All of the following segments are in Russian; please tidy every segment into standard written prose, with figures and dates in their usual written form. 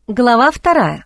Глава 2.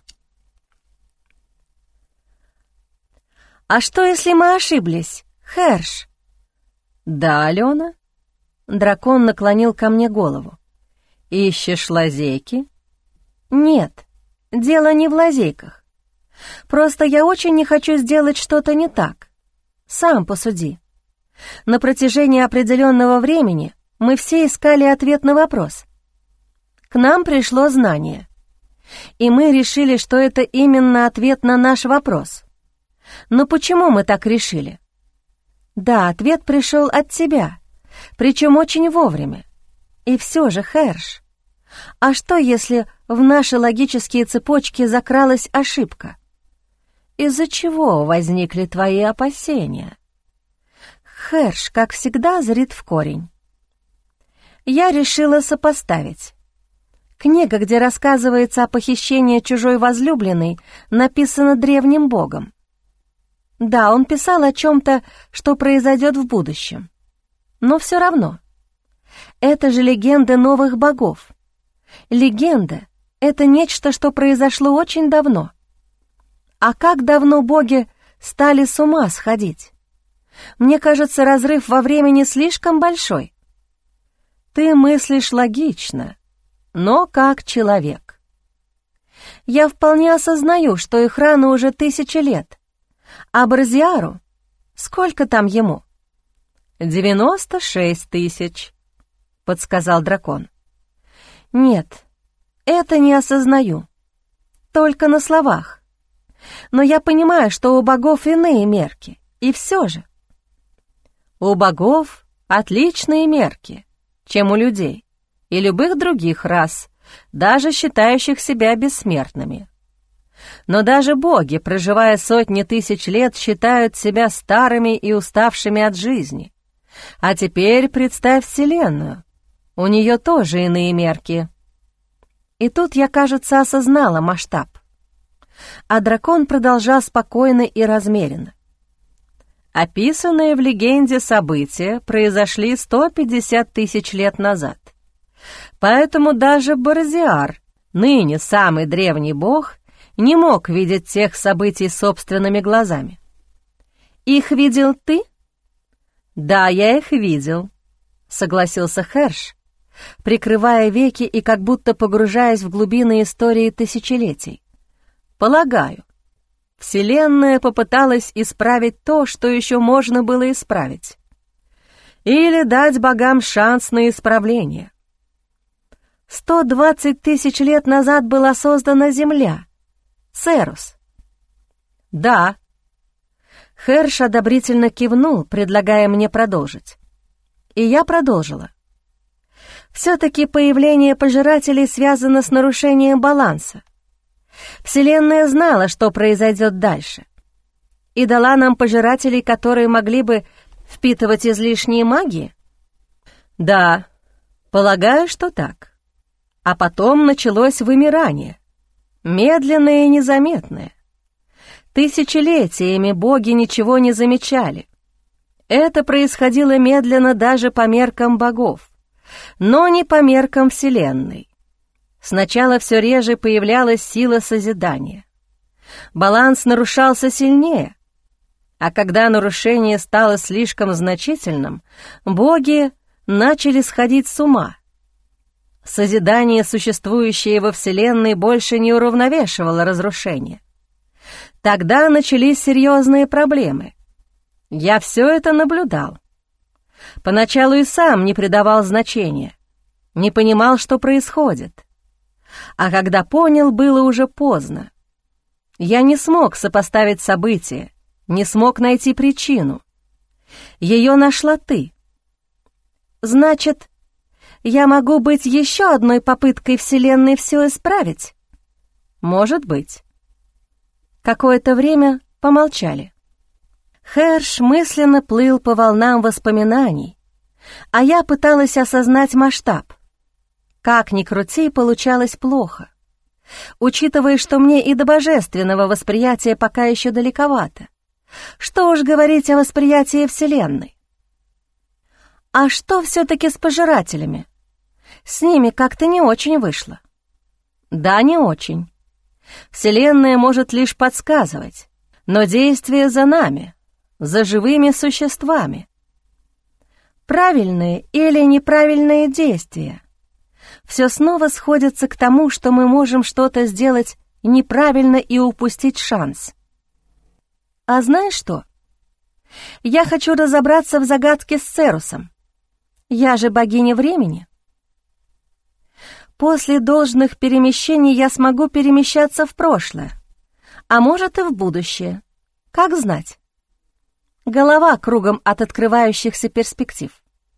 «А что, если мы ошиблись, Херш?» «Да, Алена?» Дракон наклонил ко мне голову. «Ищешь лазейки?» «Нет, дело не в лазейках. Просто я очень не хочу сделать что-то не так. Сам посуди. На протяжении определенного времени мы все искали ответ на вопрос. К нам пришло знание, и мы решили, что это именно ответ на наш вопрос. Но почему мы так решили? Да, ответ пришел от тебя, причем очень вовремя. И все же, Херш, а что, если в наши логические цепочки закралась ошибка? Из-за чего возникли твои опасения?» Херш, как всегда, зрит в корень. Я решила сопоставить. Книга, где рассказывается о похищении чужой возлюбленной, написана древним богом. Да, он писал о чем-то, что произойдет в будущем. Но все равно. Это же легенда новых богов. Легенда — это нечто, что произошло очень давно. А как давно боги стали с ума сходить? Мне кажется, разрыв во времени слишком большой. Ты мыслишь логично, но как человек. Я вполне осознаю, что их рано уже 1000 лет. А Барзиару? Сколько там ему? 96 тысяч, подсказал дракон. Нет, это не осознаю. Только на словах. Но я понимаю, что у богов иные мерки. И все же. У богов отличные мерки, чем у людей и любых других рас, даже считающих себя бессмертными. Но даже боги, проживая сотни тысяч лет, считают себя старыми и уставшими от жизни. А теперь представь Вселенную. У нее тоже иные мерки. И тут я, кажется, осознала масштаб. А дракон продолжал спокойно и размеренно. Описанные в легенде события произошли 150 тысяч лет назад. Поэтому даже Барзиар, ныне самый древний бог, не мог видеть тех событий собственными глазами. «Их видел ты?» «Да, я их видел», — согласился Херш, прикрывая веки и как будто погружаясь в глубины истории тысячелетий. «Полагаю, Вселенная попыталась исправить то, что еще можно было исправить. Или дать богам шанс на исправление. 120 тысяч лет назад была создана Земля. Церус. Да. Херш одобрительно кивнул, предлагая мне продолжить. И я продолжила. Все-таки появление пожирателей связано с нарушением баланса. Вселенная знала, что произойдет дальше, и дала нам пожирателей, которые могли бы впитывать излишние магии? Да, полагаю, что так. А потом началось вымирание, медленное и незаметное. Тысячелетиями боги ничего не замечали. Это происходило медленно даже по меркам богов, но не по меркам Вселенной. Сначала все реже появлялась сила созидания. Баланс нарушался сильнее, а когда нарушение стало слишком значительным, боги начали сходить с ума. Созидание, существующее во Вселенной, больше не уравновешивало разрушение. Тогда начались серьезные проблемы. Я все это наблюдал. Поначалу и сам не придавал значения, не понимал, что происходит. А когда понял, было уже поздно. Я не смог сопоставить события, не смог найти причину. Ее нашла ты. Значит, я могу быть еще одной попыткой Вселенной все исправить? Может быть. Какое-то время помолчали. Херш мысленно плыл по волнам воспоминаний, а я пыталась осознать масштаб. Как ни крути, получалось плохо, учитывая, что мне и до божественного восприятия пока еще далековато. Что уж говорить о восприятии Вселенной. А что все-таки с пожирателями? С ними как-то не очень вышло. Да, не очень. Вселенная может лишь подсказывать, но действие за нами, за живыми существами. Правильные или неправильные действия. Все снова сходится к тому, что мы можем что-то сделать неправильно и упустить шанс. А знаешь что? Я хочу разобраться в загадке с Церусом. Я же богиня времени. После должных перемещений я смогу перемещаться в прошлое, а может и в будущее. Как знать? Голова кругом от открывающихся перспектив.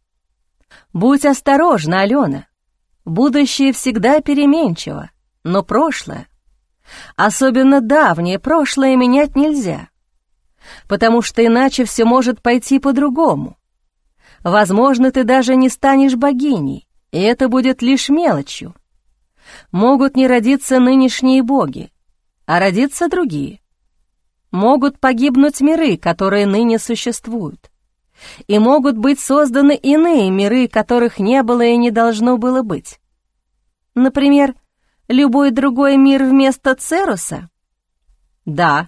Будь осторожна, Алена. Будущее всегда переменчиво, но прошлое, особенно давнее прошлое, менять нельзя, потому что иначе все может пойти по-другому. Возможно, ты даже не станешь богиней, и это будет лишь мелочью. Могут не родиться нынешние боги, а родиться другие. Могут погибнуть миры, которые ныне существуют, и могут быть созданы иные миры, которых не было и не должно было быть. Например, любой другой мир вместо Церуса? Да.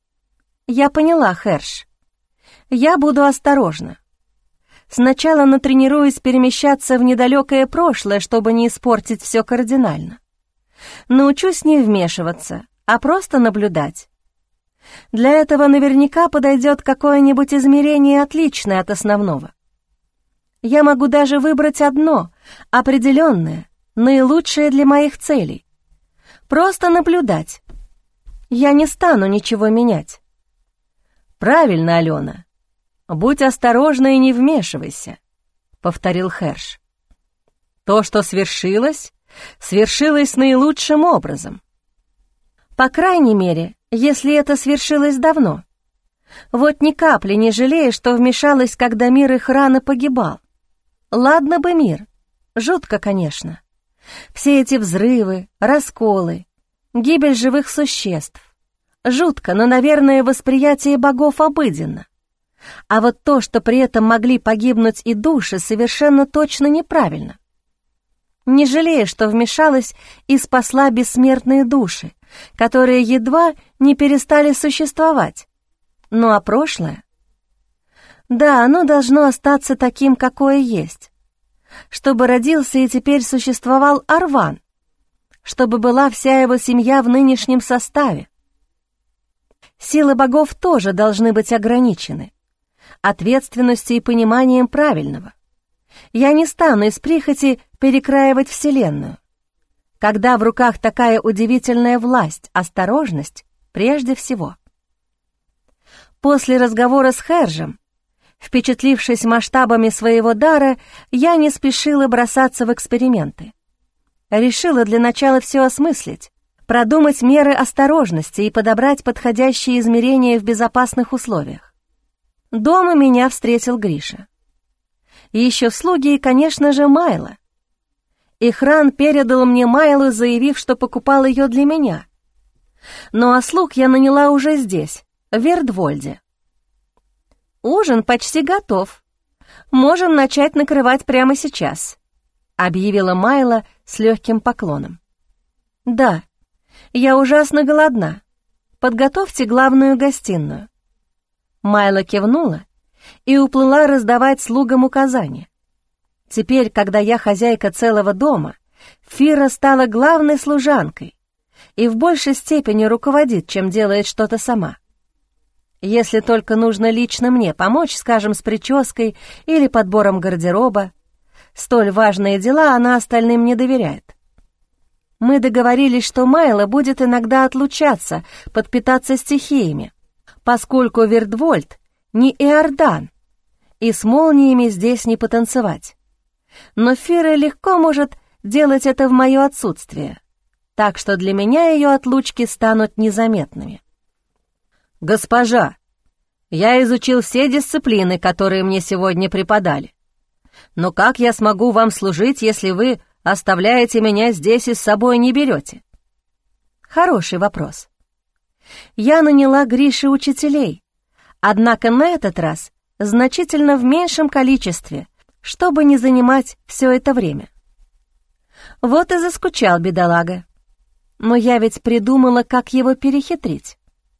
Я поняла, Херш. Я буду осторожна. Сначала натренируюсь перемещаться в недалекое прошлое, чтобы не испортить все кардинально. Научусь не вмешиваться, а просто наблюдать. Для этого наверняка подойдет какое-нибудь измерение, отличное от основного. Я могу даже выбрать одно, определенное, наилучшее для моих целей. Просто наблюдать. Я не стану ничего менять. Правильно, Алена. Будь осторожна и не вмешивайся, повторил Херш. То, что свершилось, свершилось наилучшим образом. По крайней мере, если это свершилось давно. Вот ни капли не жалею, что вмешалась, когда мир их рано погибал. Ладно бы мир. Жутко, конечно. Все эти взрывы, расколы, гибель живых существ. Жутко, но, наверное, восприятие богов обыденно. А вот то, что при этом могли погибнуть и души, совершенно точно неправильно. Не жалею, что вмешалась и спасла бессмертные души, которые едва не перестали существовать. Ну а прошлое? Да, оно должно остаться таким, какое есть. Чтобы родился и теперь существовал Арван, чтобы была вся его семья в нынешнем составе. Силы богов тоже должны быть ограничены ответственностью и пониманием правильного. Я не стану из прихоти перекраивать Вселенную. Когда в руках такая удивительная власть, осторожность прежде всего. После разговора с Хержем, впечатлившись масштабами своего дара, я не спешила бросаться в эксперименты. Решила для начала все осмыслить, продумать меры осторожности и подобрать подходящие измерения в безопасных условиях. Дома меня встретил Гриша. И еще слуги и, конечно же, Майла. Ихран передал мне Майлу, заявив, что покупал ее для меня. Ну а слуг я наняла уже здесь, в Вердвольде. «Ужин почти готов. Можем начать накрывать прямо сейчас», — объявила Майла с легким поклоном. «Да, я ужасно голодна. Подготовьте главную гостиную». Майла кивнула и уплыла раздавать слугам указания. Теперь, когда я хозяйка целого дома, Фира стала главной служанкой и в большей степени руководит, чем делает что-то сама. Если только нужно лично мне помочь, скажем, с прической или подбором гардероба, столь важные дела она остальным не доверяет. Мы договорились, что Майла будет иногда отлучаться, подпитаться стихиями, поскольку Вердвольд не Иордан, и с молниями здесь не потанцевать. Но Фира легко может делать это в мое отсутствие, так что для меня ее отлучки станут незаметными. «Госпожа, я изучил все дисциплины, которые мне сегодня преподали. Но как я смогу вам служить, если вы оставляете меня здесь и с собой не берете?» Хороший вопрос. Я наняла Грише учителей, однако на этот раз значительно в меньшем количестве, чтобы не занимать все это время. Вот и заскучал бедолага. но я ведь придумала, как его перехитрить.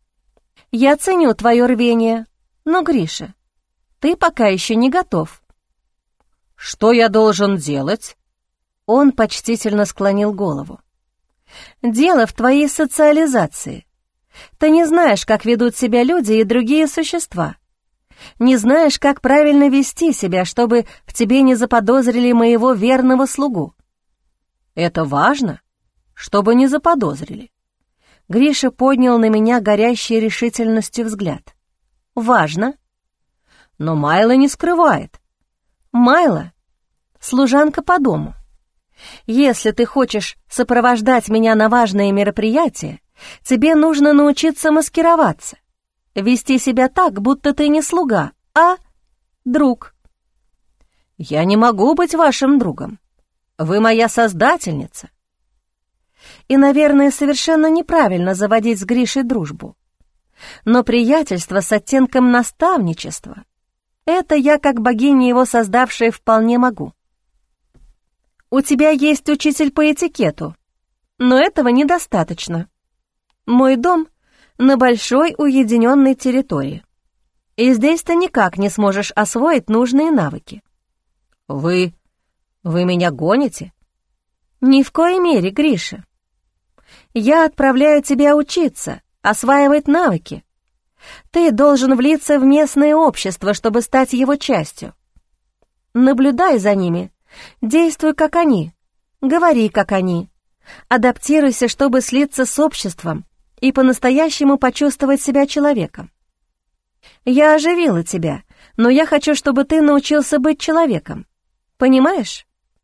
Я ценю твое рвение, но, Гриша, ты пока еще не готов. Что я должен делать? Он почтительно склонил голову. Дело в твоей социализации. Ты не знаешь, как ведут себя люди и другие существа. Не знаешь, как правильно вести себя, чтобы в тебе не заподозрили моего верного слугу. Это важно, чтобы не заподозрили. Гриша поднял на меня горящий решительностью взгляд. Важно. Но Майла не скрывает. Майла — служанка по дому. Если ты хочешь сопровождать меня на важные мероприятия, тебе нужно научиться маскироваться, вести себя так, будто ты не слуга, а друг. Я не могу быть вашим другом. Вы моя создательница. И, наверное, совершенно неправильно заводить с Гришей дружбу. Но приятельство с оттенком наставничества — это я, как богиня его создавшая, вполне могу. У тебя есть учитель по этикету, но этого недостаточно. Мой дом на большой уединенной территории, и здесь ты никак не сможешь освоить нужные навыки. Вы меня гоните? Ни в коей мере, Гриша. Я отправляю тебя учиться, осваивать навыки. Ты должен влиться в местное общество, чтобы стать его частью. Наблюдай за ними, действуй как они, говори как они, адаптируйся, чтобы слиться с обществом и по-настоящему почувствовать себя человеком. Я оживила тебя, но я хочу, чтобы ты научился быть человеком. Понимаешь?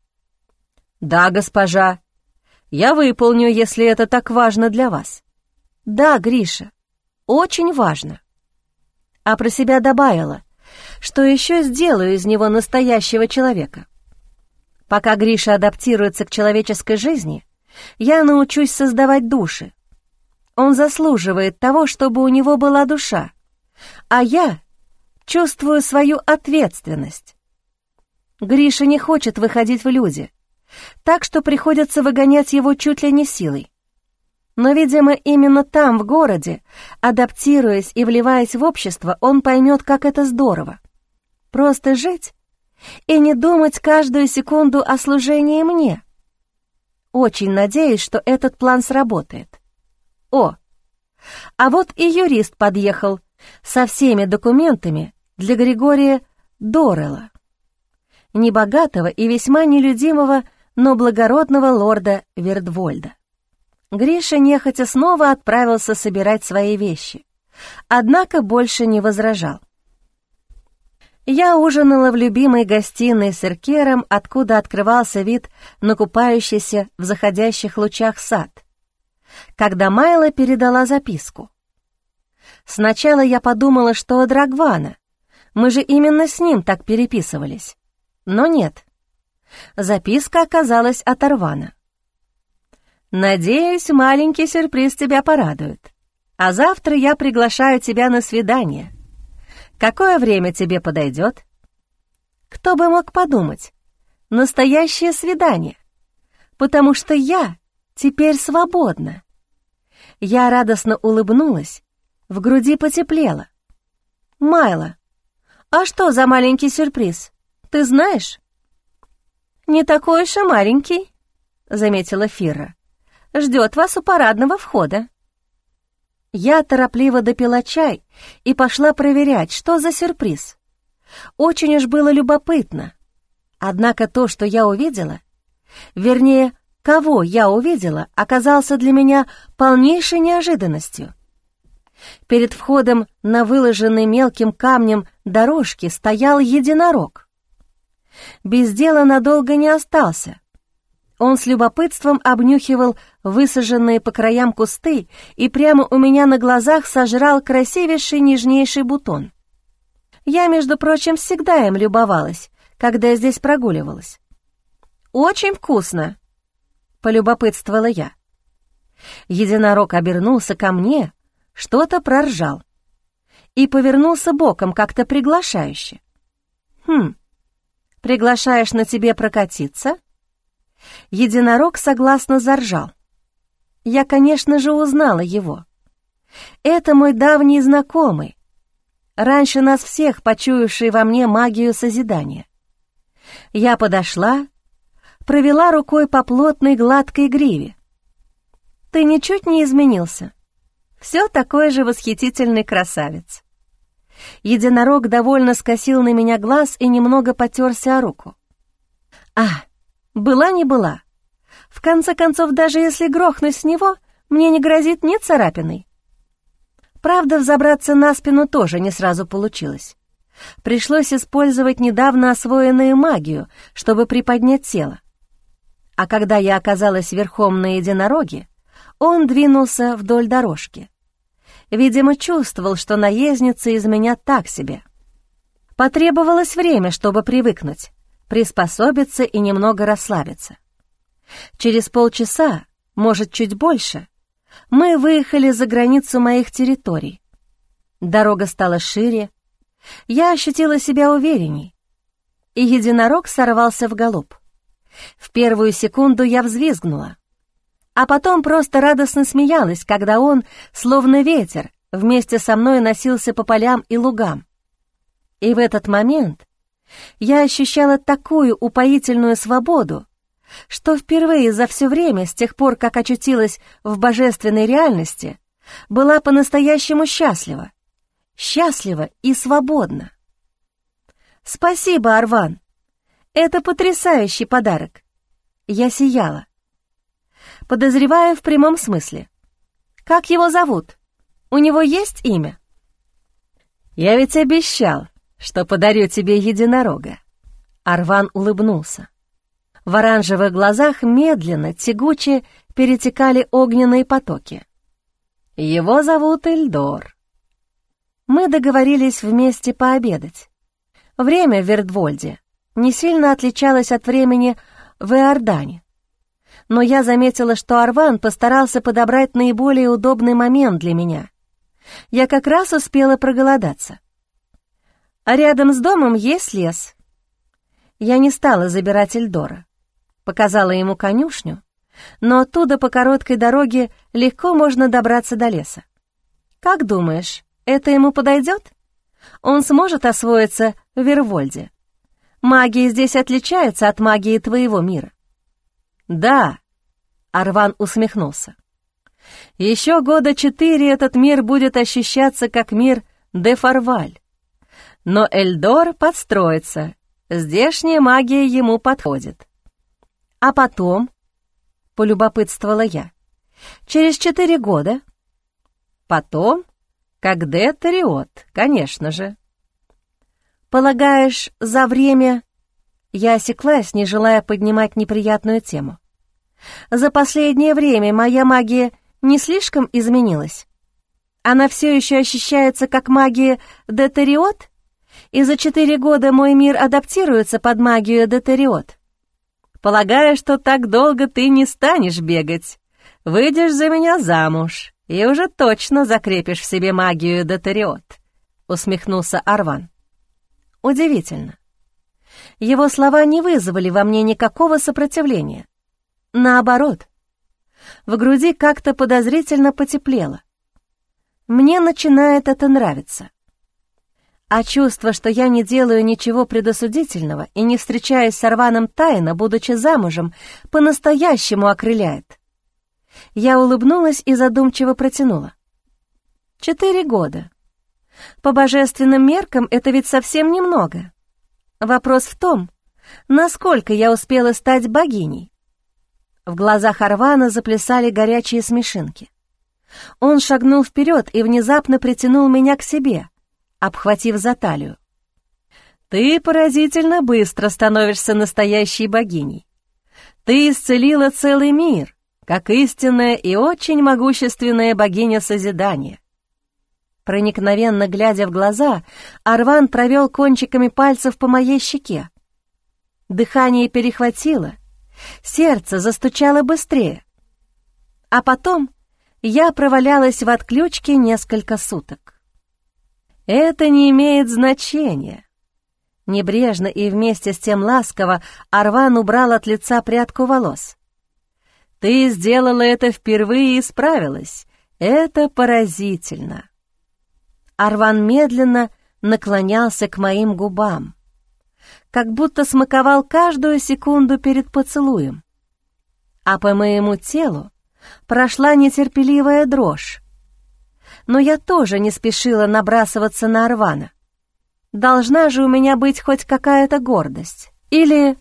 Да, госпожа. Я выполню, если это так важно для вас. Да, Гриша, очень важно. А про себя добавила, что еще сделаю из него настоящего человека. Пока Гриша адаптируется к человеческой жизни, я научусь создавать души. Он заслуживает того, чтобы у него была душа, а я чувствую свою ответственность. Гриша не хочет выходить в люди, так что приходится выгонять его чуть ли не силой. Но, видимо, именно там, в городе, адаптируясь и вливаясь в общество, он поймет, как это здорово. Просто жить и не думать каждую секунду о служении мне. Очень надеюсь, что этот план сработает. О, а вот и юрист подъехал со всеми документами для Григория Доррелла, небогатого и весьма нелюдимого, но благородного лорда Вердвольда. Гриша нехотя снова отправился собирать свои вещи, однако больше не возражал. Я ужинала в любимой гостиной с эркером, откуда открывался вид на купающийся в заходящих лучах сад, когда Майла передала записку. Сначала я подумала, что от Рагвана, мы же именно с ним так переписывались, но нет. Записка оказалась от Арвана. «Надеюсь, маленький сюрприз тебя порадует. А завтра я приглашаю тебя на свидание. Какое время тебе подойдет?» Кто бы мог подумать? Настоящее свидание. Потому что я теперь свободна. Я радостно улыбнулась, в груди потеплело. «Майла, а что за маленький сюрприз? Ты знаешь?» «Не такой уж и маленький», — заметила Фира. «Ждет вас у парадного входа». Я торопливо допила чай и пошла проверять, что за сюрприз. Очень уж было любопытно. Однако то, что я увидела, вернее, кого я увидела, оказался для меня полнейшей неожиданностью. Перед входом на выложенной мелким камнем дорожке стоял единорог. Без дела надолго не остался. Он с любопытством обнюхивал высаженные по краям кусты и прямо у меня на глазах сожрал красивейший нежнейший бутон. Я, между прочим, всегда им любовалась, когда я здесь прогуливалась. «Очень вкусно», — полюбопытствовала я. Единорог обернулся ко мне, что-то проржал и повернулся боком как-то приглашающе. «Приглашаешь на тебе прокатиться?» Единорог согласно заржал. я, конечно же, узнала его. Это мой давний знакомый, раньше нас всех почуявший во мне магию созидания. Я подошла, провела рукой по плотной гладкой гриве. «Ты ничуть не изменился. Все такой же восхитительный красавец». Единорог довольно скосил на меня глаз и немного потерся о руку. Была не была. В конце концов, даже если грохнусь с него, мне не грозит ни царапиной. Правда, взобраться на спину тоже не сразу получилось. Пришлось использовать недавно освоенную магию, чтобы приподнять тело. А когда я оказалась верхом на единороге, он двинулся вдоль дорожки. Видимо, чувствовал, что наездница из меня так себе. Потребовалось время, чтобы привыкнуть, приспособиться и немного расслабиться. Через полчаса, может, чуть больше, мы выехали за границу моих территорий. Дорога стала шире, я ощутила себя уверенней, и единорог сорвался в галоп. В первую секунду я взвизгнула, а потом просто радостно смеялась, когда он, словно ветер, вместе со мной носился по полям и лугам. И в этот момент я ощущала такую упоительную свободу, что впервые за все время, с тех пор, как очутилась в божественной реальности, была по-настоящему счастлива. Счастлива и свободна. «Спасибо, Арван. Это потрясающий подарок». Я сияла. Подозреваю в прямом смысле. Как его зовут? У него есть имя? Я ведь обещал, что подарю тебе единорога. Арван улыбнулся. В оранжевых глазах медленно, тягуче перетекали огненные потоки. Его зовут Эльдор. Мы договорились вместе пообедать. Время в Вердвольде не сильно отличалось от времени в Иордане. Но я заметила, что Арван постарался подобрать наиболее удобный момент для меня. Я как раз успела проголодаться. А рядом с домом есть лес. Я не стала забирать Эльдора. Показала ему конюшню, но оттуда по короткой дороге легко можно добраться до леса. Как думаешь, это ему подойдет? Он сможет освоиться в Вервольде. Магия здесь отличается от магии твоего мира. «Да», — Арван усмехнулся. «Еще года 4 этот мир будет ощущаться как мир де Фарваль. Но Эльдор подстроится, здешняя магия ему подходит». «А потом?» — полюбопытствовала я. «Через 4 года?» «Потом, как де Тариот, конечно же». «Полагаешь, за время...» Я осеклась, не желая поднимать неприятную тему. «За последнее время моя магия не слишком изменилась? Она все еще ощущается как магия де Тариот? И за 4 года мой мир адаптируется под магию де Тариот? Полагаю, что так долго ты не станешь бегать. Выйдешь за меня замуж и уже точно закрепишь в себе магию де Тариот», — усмехнулся Арван. Удивительно. Его слова не вызвали во мне никакого сопротивления. Наоборот, в груди как-то подозрительно потеплело. Мне начинает это нравиться. А чувство, что я не делаю ничего предосудительного и не встречаюсь с Арваном тайно, будучи замужем, по-настоящему окрыляет. Я улыбнулась и задумчиво протянула. 4 года. По божественным меркам это ведь совсем немного. Вопрос в том, насколько я успела стать богиней. В глазах Арвана заплясали горячие смешинки. Он шагнул вперед и внезапно притянул меня к себе, обхватив за талию. «Ты поразительно быстро становишься настоящей богиней. Ты исцелила целый мир, как истинная и очень могущественная богиня созидания». Проникновенно глядя в глаза, Арван провел кончиками пальцев по моей щеке. Дыхание перехватило, сердце застучало быстрее. А потом я провалялась в отключке несколько суток. «Это не имеет значения». Небрежно и вместе с тем ласково Арван убрал от лица прядку волос. Ты сделала это впервые и справилась. Это поразительно». Арван медленно наклонялся к моим губам, как будто смаковал каждую секунду перед поцелуем. А по моему телу прошла нетерпеливая дрожь. Но я тоже не спешила набрасываться на Арвана. Должна же у меня быть хоть какая-то гордость. Или...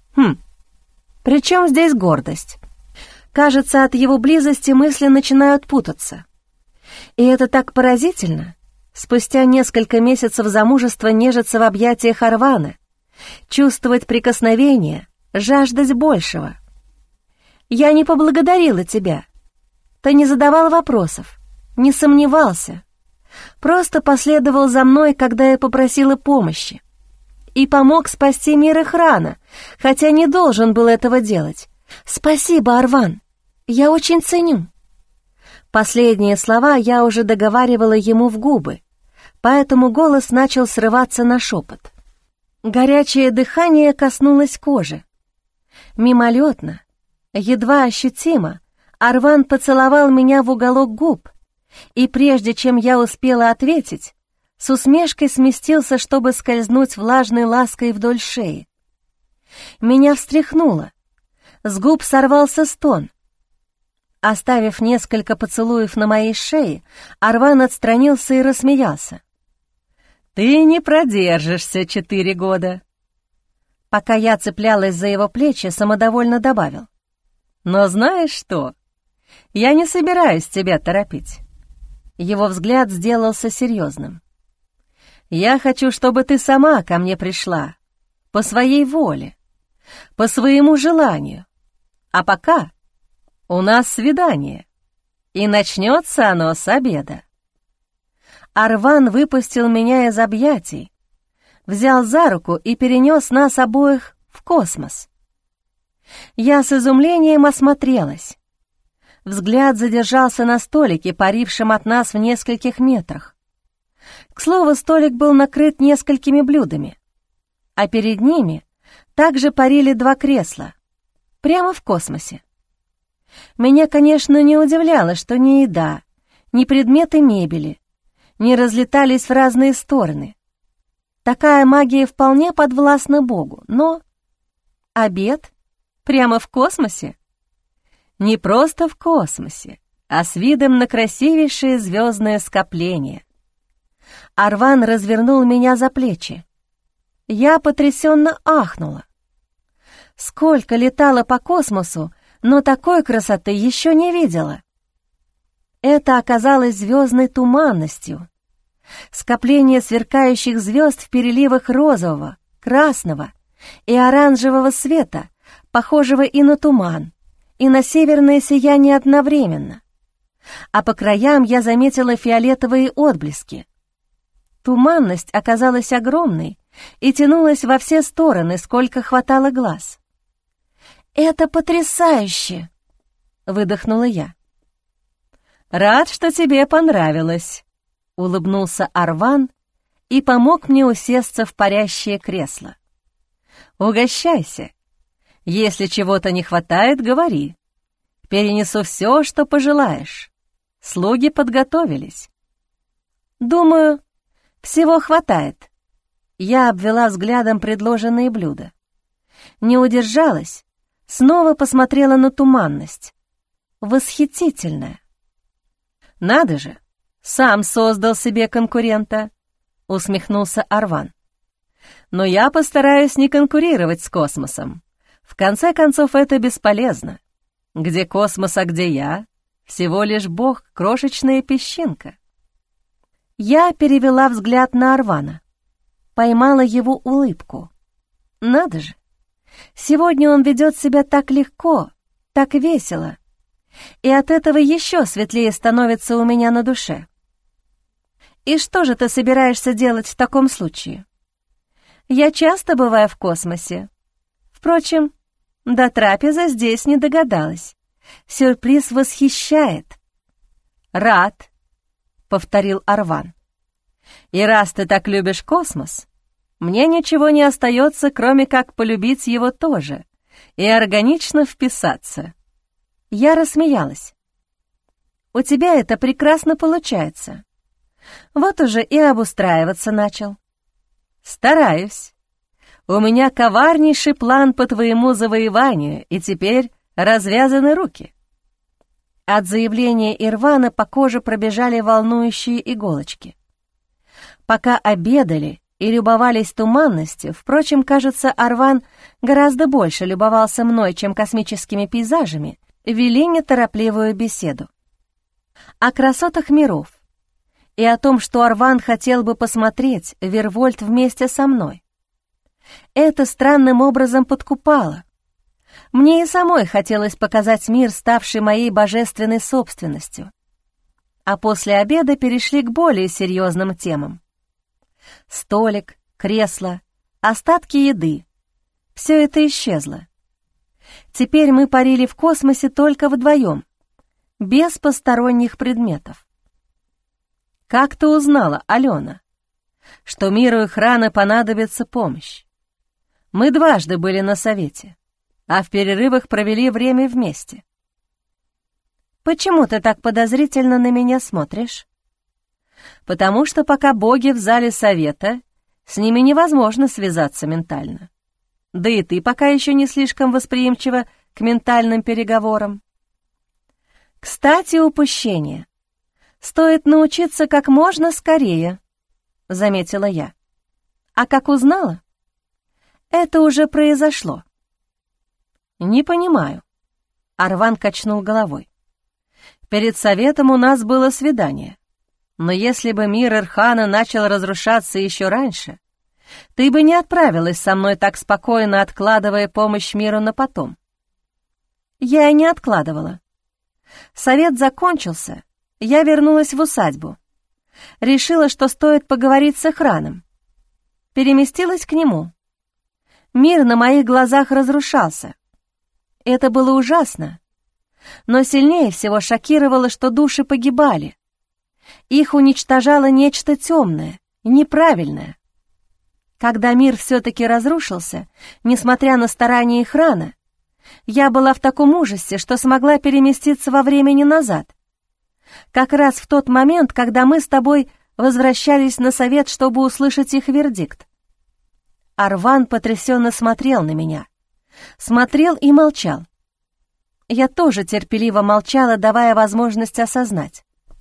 при чем здесь гордость? Кажется, от его близости мысли начинают путаться. И это так поразительно. Спустя несколько месяцев замужества нежиться в объятиях Арвана, чувствовать прикосновение, жаждать большего. Я не поблагодарила тебя. Ты не задавал вопросов, не сомневался. Просто последовал за мной, когда я попросила помощи. И помог спасти мир Ихрана, хотя не должен был этого делать. Спасибо, Арван. Я очень ценю. Последние слова я уже договаривала ему в губы, поэтому голос начал срываться на шепот. Горячее дыхание коснулось кожи. Мимолетно, едва ощутимо, Арван поцеловал меня в уголок губ, и прежде чем я успела ответить, с усмешкой сместился, чтобы скользнуть влажной лаской вдоль шеи. Меня встряхнуло, с губ сорвался стон. Оставив несколько поцелуев на моей шее, Арван отстранился и рассмеялся. «Ты не продержишься 4 года». Пока я цеплялась за его плечи, самодовольно добавил. «Но знаешь что? Я не собираюсь тебя торопить». Его взгляд сделался серьезным. «Я хочу, чтобы ты сама ко мне пришла, по своей воле, по своему желанию. А пока у нас свидание, и начнется оно с обеда». Арван выпустил меня из объятий, взял за руку и перенес нас обоих в космос. Я с изумлением осмотрелась. Взгляд задержался на столике, парившем от нас в нескольких метрах. К слову, столик был накрыт несколькими блюдами, а перед ними также парили 2 кресла, прямо в космосе. Меня, конечно, не удивляло, что ни еда, ни предметы мебели не разлетались в разные стороны. Такая магия вполне подвластна Богу, но... Обед? Прямо в космосе? Не просто в космосе, а с видом на красивейшее звездное скопление. Арван развернул меня за плечи. Я потрясенно ахнула. Сколько летала по космосу, но такой красоты еще не видела. Это оказалось звездной туманностью. Скопление сверкающих звезд в переливах розового, красного и оранжевого света, похожего и на туман, и на северное сияние одновременно. А по краям я заметила фиолетовые отблески. Туманность оказалась огромной и тянулась во все стороны, сколько хватало глаз. «Это потрясающе!» — выдохнула я. «Рад, что тебе понравилось», — улыбнулся Арван и помог мне усесться в парящее кресло. «Угощайся. Если чего-то не хватает, говори. Перенесу все, что пожелаешь. Слуги подготовились». «Думаю, всего хватает». Я обвела взглядом предложенные блюда. Не удержалась, снова посмотрела на туманность. Восхитительная. «Надо же, сам создал себе конкурента», — усмехнулся Арван. «Но я постараюсь не конкурировать с космосом. В конце концов, это бесполезно. Где космос, а где я? Всего лишь Бог, крошечная песчинка». Я перевела взгляд на Арвана, поймала его улыбку. Надо же, сегодня он ведет себя так легко, так весело, и от этого еще светлее становится у меня на душе. «И что же ты собираешься делать в таком случае?» «Я часто бываю в космосе. Впрочем, до трапезы здесь не догадалась. Сюрприз восхищает». «Рад», — повторил Арван. «И раз ты так любишь космос, мне ничего не остается, кроме как полюбить его тоже и органично вписаться». Я рассмеялась. «У тебя это прекрасно получается. Вот уже и обустраиваться начал». «Стараюсь. У меня коварнейший план по твоему завоеванию, и теперь развязаны руки». От заявления Ирвана по коже пробежали волнующие иголочки. Пока обедали и любовались туманностью, впрочем, кажется, Арван гораздо больше любовался мной, чем космическими пейзажами, вели неторопливую беседу. О красотах миров и о том, что Арван хотел бы посмотреть Вервольт вместе со мной. Это странным образом подкупало. Мне и самой хотелось показать мир, ставший моей божественной собственностью. А после обеда перешли к более серьезным темам. Столик, кресло, остатки еды — все это исчезло. Теперь мы парили в космосе только вдвоем, без посторонних предметов. «Как ты узнала, Алена, что миру Ихрана понадобится помощь? Мы дважды были на совете, а в перерывах провели время вместе». «Почему ты так подозрительно на меня смотришь?» «Потому что пока боги в зале совета, с ними невозможно связаться ментально. Да и ты пока еще не слишком восприимчива к ментальным переговорам». «Кстати, упущение. Стоит научиться как можно скорее», — заметила я. «А как узнала? Это уже произошло». «Не понимаю», — Арван качнул головой. «Перед советом у нас было свидание. Но если бы мир Ирхана начал разрушаться еще раньше, ты бы не отправилась со мной так спокойно, откладывая помощь миру на потом». Я и не откладывала. Совет закончился, я вернулась в усадьбу. Решила, что стоит поговорить с Ихраном. Переместилась к нему. Мир на моих глазах разрушался. Это было ужасно. Но сильнее всего шокировало, что души погибали. Их уничтожало нечто темное, неправильное. Когда мир все-таки разрушился, несмотря на старания Ихрана, я была в таком ужасе, что смогла переместиться во времени назад. Как раз в тот момент, когда мы с тобой возвращались на совет, чтобы услышать их вердикт. Арван потрясенно смотрел на меня. Смотрел и молчал. Я тоже терпеливо молчала, давая возможность осознать.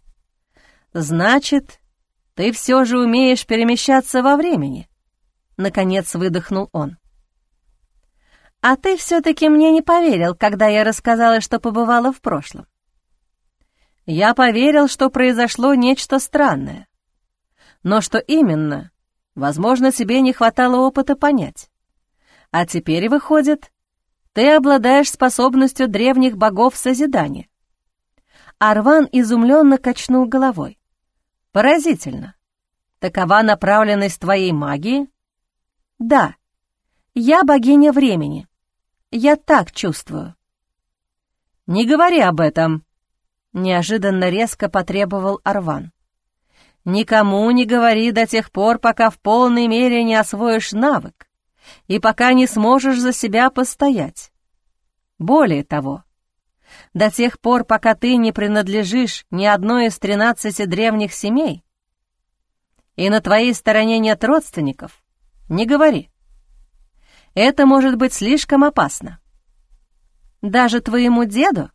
«Значит, ты все же умеешь перемещаться во времени?» Наконец выдохнул он. «А ты все-таки мне не поверил, когда я рассказала, что побывала в прошлом». «Я поверил, что произошло нечто странное. Но что именно, возможно, тебе не хватало опыта понять. А теперь, выходит, ты обладаешь способностью древних богов созидания». Арван изумленно качнул головой. «Поразительно. Такова направленность твоей магии?» «Да, я богиня времени. Я так чувствую». «Не говори об этом», — неожиданно резко потребовал Арван. «Никому не говори до тех пор, пока в полной мере не освоишь навык и пока не сможешь за себя постоять. Более того, до тех пор, пока ты не принадлежишь ни одной из 13 древних семей, и на твоей стороне нет родственников, не говори. Это может быть слишком опасно». «Даже твоему деду?»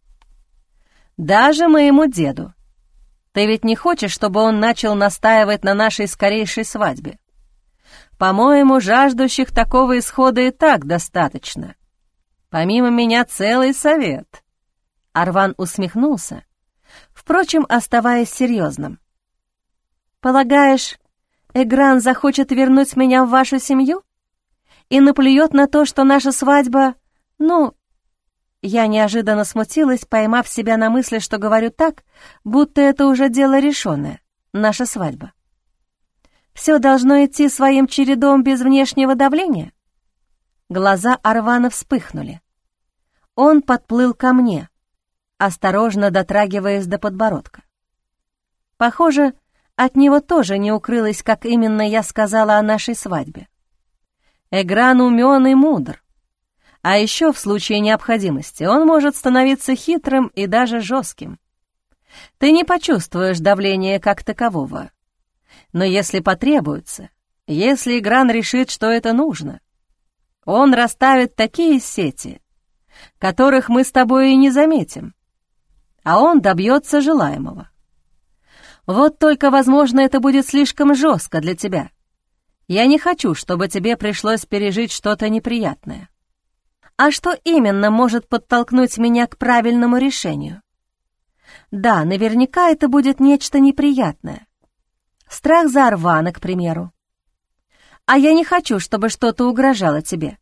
«Даже моему деду. Ты ведь не хочешь, чтобы он начал настаивать на нашей скорейшей свадьбе? По-моему, жаждущих такого исхода и так достаточно. Помимо меня целый совет». Арван усмехнулся, впрочем, оставаясь серьезным. «Полагаешь, Эгран захочет вернуть меня в вашу семью? И наплюет на то, что наша свадьба... Ну...» Я неожиданно смутилась, поймав себя на мысли, что говорю так, будто это уже дело решенное, наша свадьба. «Все должно идти своим чередом без внешнего давления?» Глаза Арвана вспыхнули. Он подплыл ко мне, осторожно дотрагиваясь до подбородка. Похоже, от него тоже не укрылось, как именно я сказала о нашей свадьбе. Эгран умён и мудр. А еще в случае необходимости он может становиться хитрым и даже жестким. Ты не почувствуешь давления как такового. Но если потребуется, если Игран решит, что это нужно, он расставит такие сети, которых мы с тобой и не заметим, а он добьется желаемого. Вот только, возможно, это будет слишком жестко для тебя. Я не хочу, чтобы тебе пришлось пережить что-то неприятное. А что именно может подтолкнуть меня к правильному решению? Да, наверняка это будет нечто неприятное. Страх за Арвана, к примеру. А я не хочу, чтобы что-то угрожало тебе.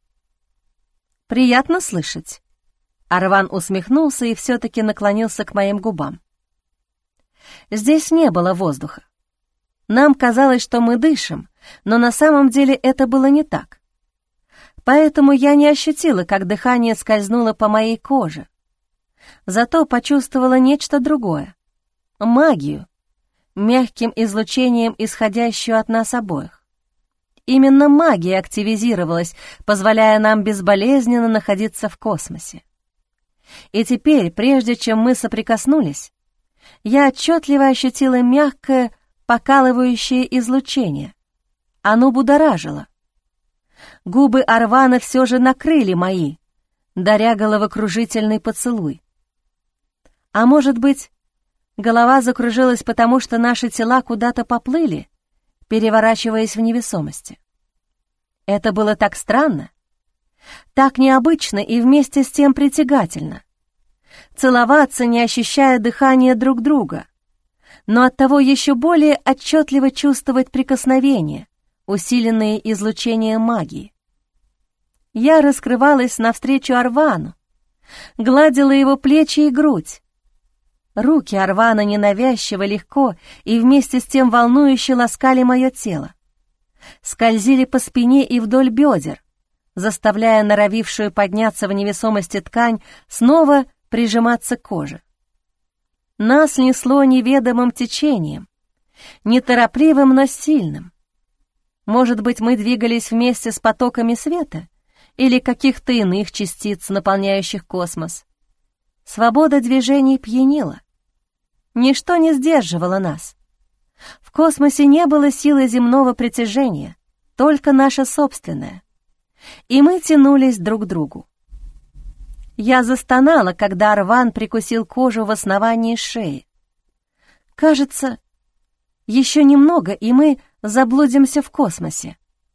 Приятно слышать. Арван усмехнулся и все-таки наклонился к моим губам. Здесь не было воздуха. Нам казалось, что мы дышим, но на самом деле это было не так. Поэтому я не ощутила, как дыхание скользнуло по моей коже. Зато почувствовала нечто другое — магию, мягким излучением, исходящую от нас обоих. Именно магия активизировалась, позволяя нам безболезненно находиться в космосе. И теперь, прежде чем мы соприкоснулись, я отчетливо ощутила мягкое, покалывающее излучение. Оно будоражило. Губы Арвана все же накрыли мои, даря головокружительный поцелуй. А может быть, голова закружилась, потому что наши тела куда-то поплыли, переворачиваясь в невесомости. Это было так странно, так необычно и вместе с тем притягательно. Целоваться, не ощущая дыхания друг друга, но оттого еще более отчетливо чувствовать прикосновения, усиленные излучением магии. Я раскрывалась навстречу Арвану, гладила его плечи и грудь. Руки Арвана ненавязчиво, легко и вместе с тем волнующе ласкали мое тело, скользили по спине и вдоль бедер, заставляя норовившую подняться в невесомости ткань снова прижиматься к коже. Нас несло неведомым течением, неторопливым, но сильным. Может быть, мы двигались вместе с потоками света или каких-то иных частиц, наполняющих космос. Свобода движений пьянила. Ничто не сдерживало нас. В космосе не было силы земного притяжения, только наша собственная. И мы тянулись друг к другу. Я застонала, когда Арван прикусил кожу в основании шеи. Кажется, еще немного, и мы заблудимся в космосе.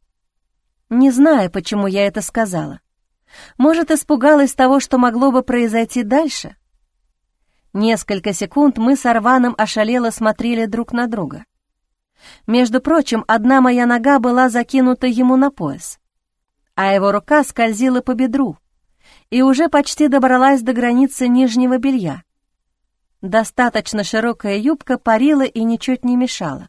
Не знаю, почему я это сказала. Может, испугалась того, что могло бы произойти дальше? Несколько секунд мы с Арваном ошалело смотрели друг на друга. Между прочим, одна моя нога была закинута ему на пояс, а его рука скользила по бедру и уже почти добралась до границы нижнего белья. Достаточно широкая юбка парила и ничуть не мешала.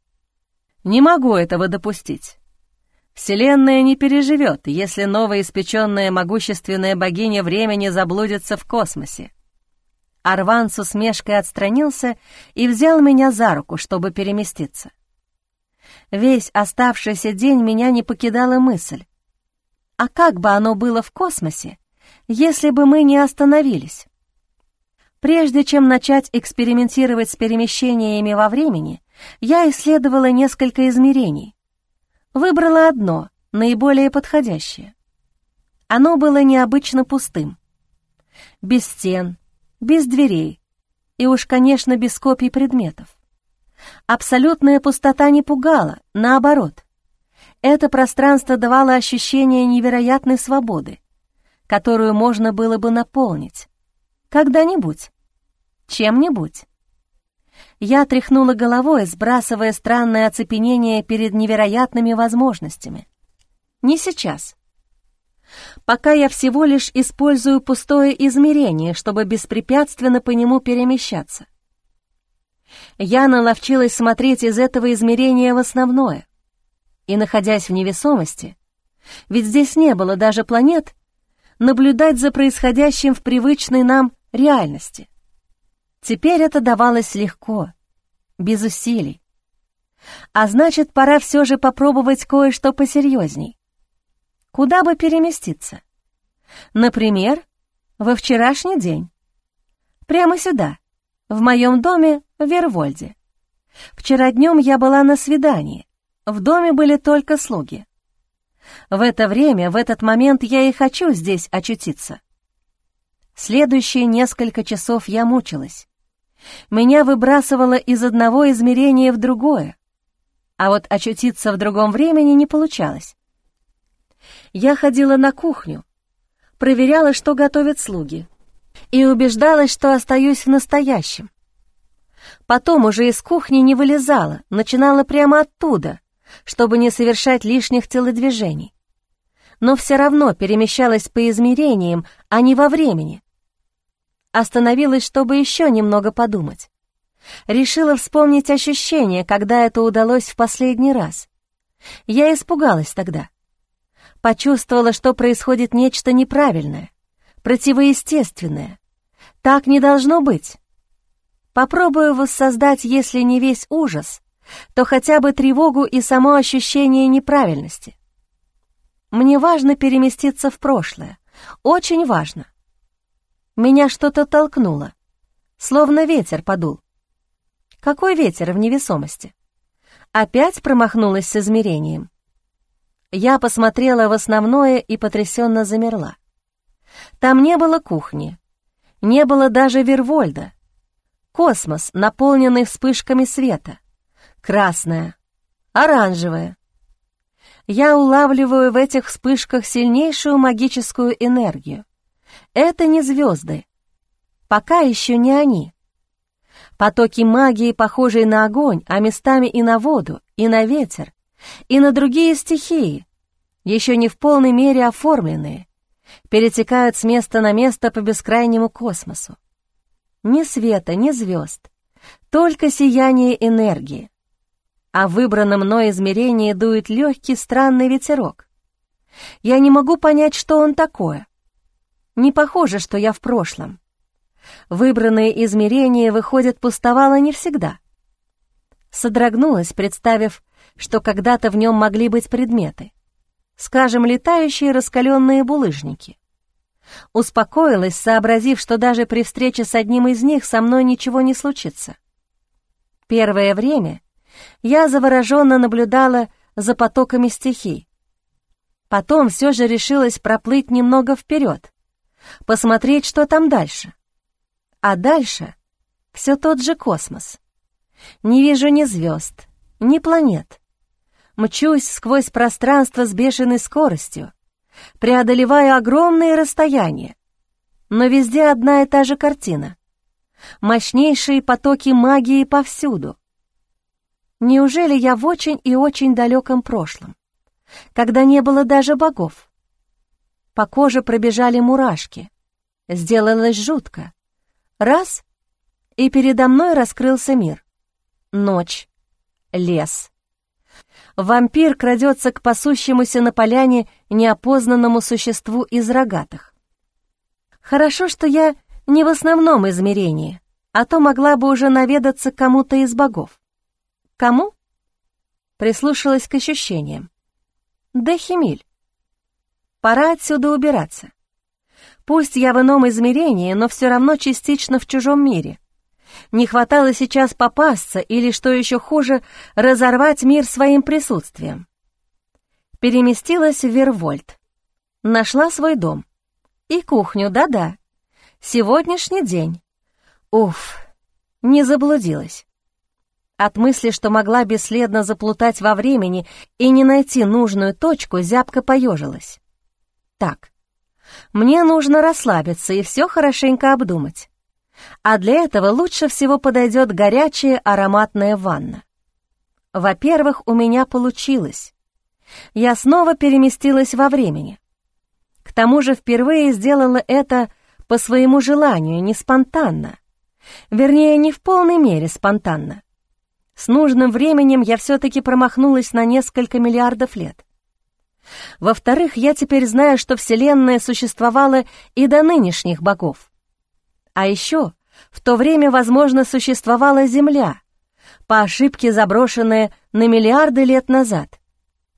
Не могу этого допустить. Вселенная не переживет, если новоиспеченная могущественная богиня времени заблудится в космосе. Арван с усмешкой отстранился и взял меня за руку, чтобы переместиться. Весь оставшийся день меня не покидала мысль: а как бы оно было в космосе, если бы мы не остановились? Прежде чем начать экспериментировать с перемещениями во времени, я исследовала несколько измерений. Выбрала одно, наиболее подходящее. Оно было необычно пустым. Без стен, без дверей и уж, конечно, без копий предметов. Абсолютная пустота не пугала, наоборот. Это пространство давало ощущение невероятной свободы, которую можно было бы наполнить. Когда-нибудь. Чем-нибудь. Я тряхнула головой, сбрасывая странное оцепенение перед невероятными возможностями. Не сейчас. Пока я всего лишь использую пустое измерение, чтобы беспрепятственно по нему перемещаться. Я наловчилась смотреть из этого измерения в основное. И, находясь в невесомости, ведь здесь не было даже планет, наблюдать за происходящим в привычной нам реальности. Теперь это давалось легко, без усилий. А значит, пора все же попробовать кое-что посерьезней. Куда бы переместиться? Например, во вчерашний день. Прямо сюда, в моем доме в Вервольде. Вчера днем я была на свидании. В доме были только слуги. В это время, в этот момент я и хочу здесь очутиться. Следующие несколько часов я мучилась. Меня выбрасывало из одного измерения в другое, а вот очутиться в другом времени не получалось. Я ходила на кухню, проверяла, что готовят слуги, и убеждалась, что остаюсь в настоящем. Потом уже из кухни не вылезала, начинала прямо оттуда, чтобы не совершать лишних телодвижений. Но все равно перемещалась по измерениям, а не во времени. Остановилась, чтобы еще немного подумать. Решила вспомнить ощущение, когда это удалось в последний раз. Я испугалась тогда. Почувствовала, что происходит нечто неправильное, противоестественное. Так не должно быть. Попробую воссоздать, если не весь ужас, то хотя бы тревогу и само ощущение неправильности. Мне важно переместиться в прошлое. Очень важно. Меня что-то толкнуло, словно ветер подул. Какой ветер в невесомости? Опять промахнулась с измерением. Я посмотрела в основное и потрясенно замерла. Там не было кухни, не было даже Вервольда. Космос, наполненный вспышками света. Красное, оранжевое. Я улавливаю в этих вспышках сильнейшую магическую энергию. Это не звезды. Пока еще не они. Потоки магии, похожие на огонь, а местами и на воду, и на ветер, и на другие стихии, еще не в полной мере оформленные, перетекают с места на место по бескрайнему космосу. Ни света, ни звезд, только сияние энергии. А в выбранном мной измерении дует легкий странный ветерок. Я не могу понять, что он такое. Не похоже, что я в прошлом. Выбранное измерение, выходит, пустовало не всегда. Содрогнулась, представив, что когда-то в нем могли быть предметы. Скажем, летающие раскаленные булыжники. Успокоилась, сообразив, что даже при встрече с одним из них со мной ничего не случится. Первое время я завороженно наблюдала за потоками стихий. Потом все же решилась проплыть немного вперед, посмотреть, что там дальше. А дальше все тот же космос. Не вижу ни звезд, ни планет. Мчусь сквозь пространство с бешеной скоростью, преодолеваю огромные расстояния, но везде одна и та же картина. Мощнейшие потоки магии повсюду. Неужели я в очень и очень далеком прошлом, когда не было даже богов? По коже пробежали мурашки. Сделалось жутко. Раз — и передо мной раскрылся мир. Ночь, лес. Вампир крадется к пасущемуся на поляне неопознанному существу из рогатых. Хорошо, что я не в основном измерении, а то могла бы уже наведаться к кому-то из богов. Кому? Прислушалась к ощущениям. Дехимиль. Пора отсюда убираться. Пусть я в ином измерении, но все равно частично в чужом мире. Не хватало сейчас попасться или, что еще хуже, разорвать мир своим присутствием. Переместилась в Вервольд. Нашла свой дом. И кухню, да-да. Сегодняшний день. Уф, не заблудилась. От мысли, что могла бесследно заплутать во времени и не найти нужную точку, зябко поежилась. Так, мне нужно расслабиться и все хорошенько обдумать. А для этого лучше всего подойдет горячая ароматная ванна. Во-первых, у меня получилось. Я снова переместилась во времени. К тому же впервые сделала это по своему желанию, не спонтанно. Вернее, не в полной мере спонтанно. С нужным временем я все-таки промахнулась на несколько миллиардов лет. Во-вторых, я теперь знаю, что Вселенная существовала и до нынешних богов. А еще в то время, возможно, существовала Земля, по ошибке заброшенная на миллиарды лет назад.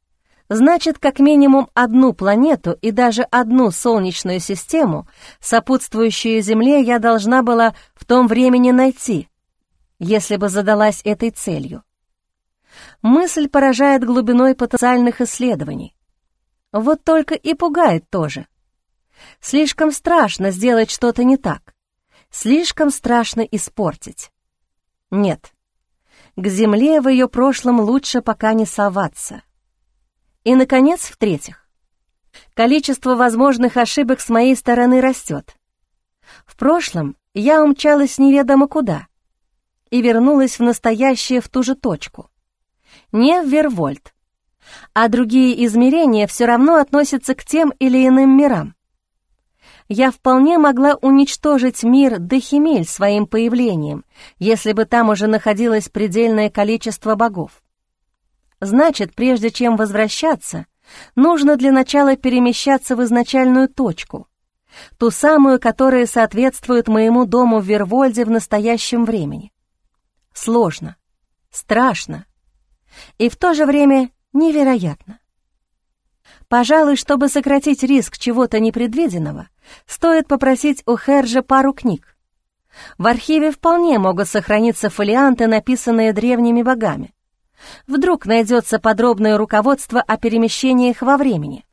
Значит, как минимум одну планету и даже одну солнечную систему, сопутствующую Земле, я должна была в том времени найти, если бы задалась этой целью. Мысль поражает глубиной потенциальных исследований. Вот только и пугает тоже. Слишком страшно сделать что-то не так. Слишком страшно испортить. Нет, к Земле в ее прошлом лучше пока не соваться. И, наконец, в-третьих, количество возможных ошибок с моей стороны растет. В прошлом я умчалась неведомо куда и вернулась в настоящее в ту же точку. Не в Вервольт, а другие измерения все равно относятся к тем или иным мирам. Я вполне могла уничтожить мир Дахемель своим появлением, если бы там уже находилось предельное количество богов. Значит, прежде чем возвращаться, нужно для начала перемещаться в изначальную точку, ту самую, которая соответствует моему дому в Вервольде в настоящем времени. Сложно, страшно и в то же время невероятно. Пожалуй, чтобы сократить риск чего-то непредвиденного, стоит попросить у Хержа пару книг. В архиве вполне могут сохраниться фолианты, написанные древними богами. Вдруг найдется подробное руководство о перемещениях во времени.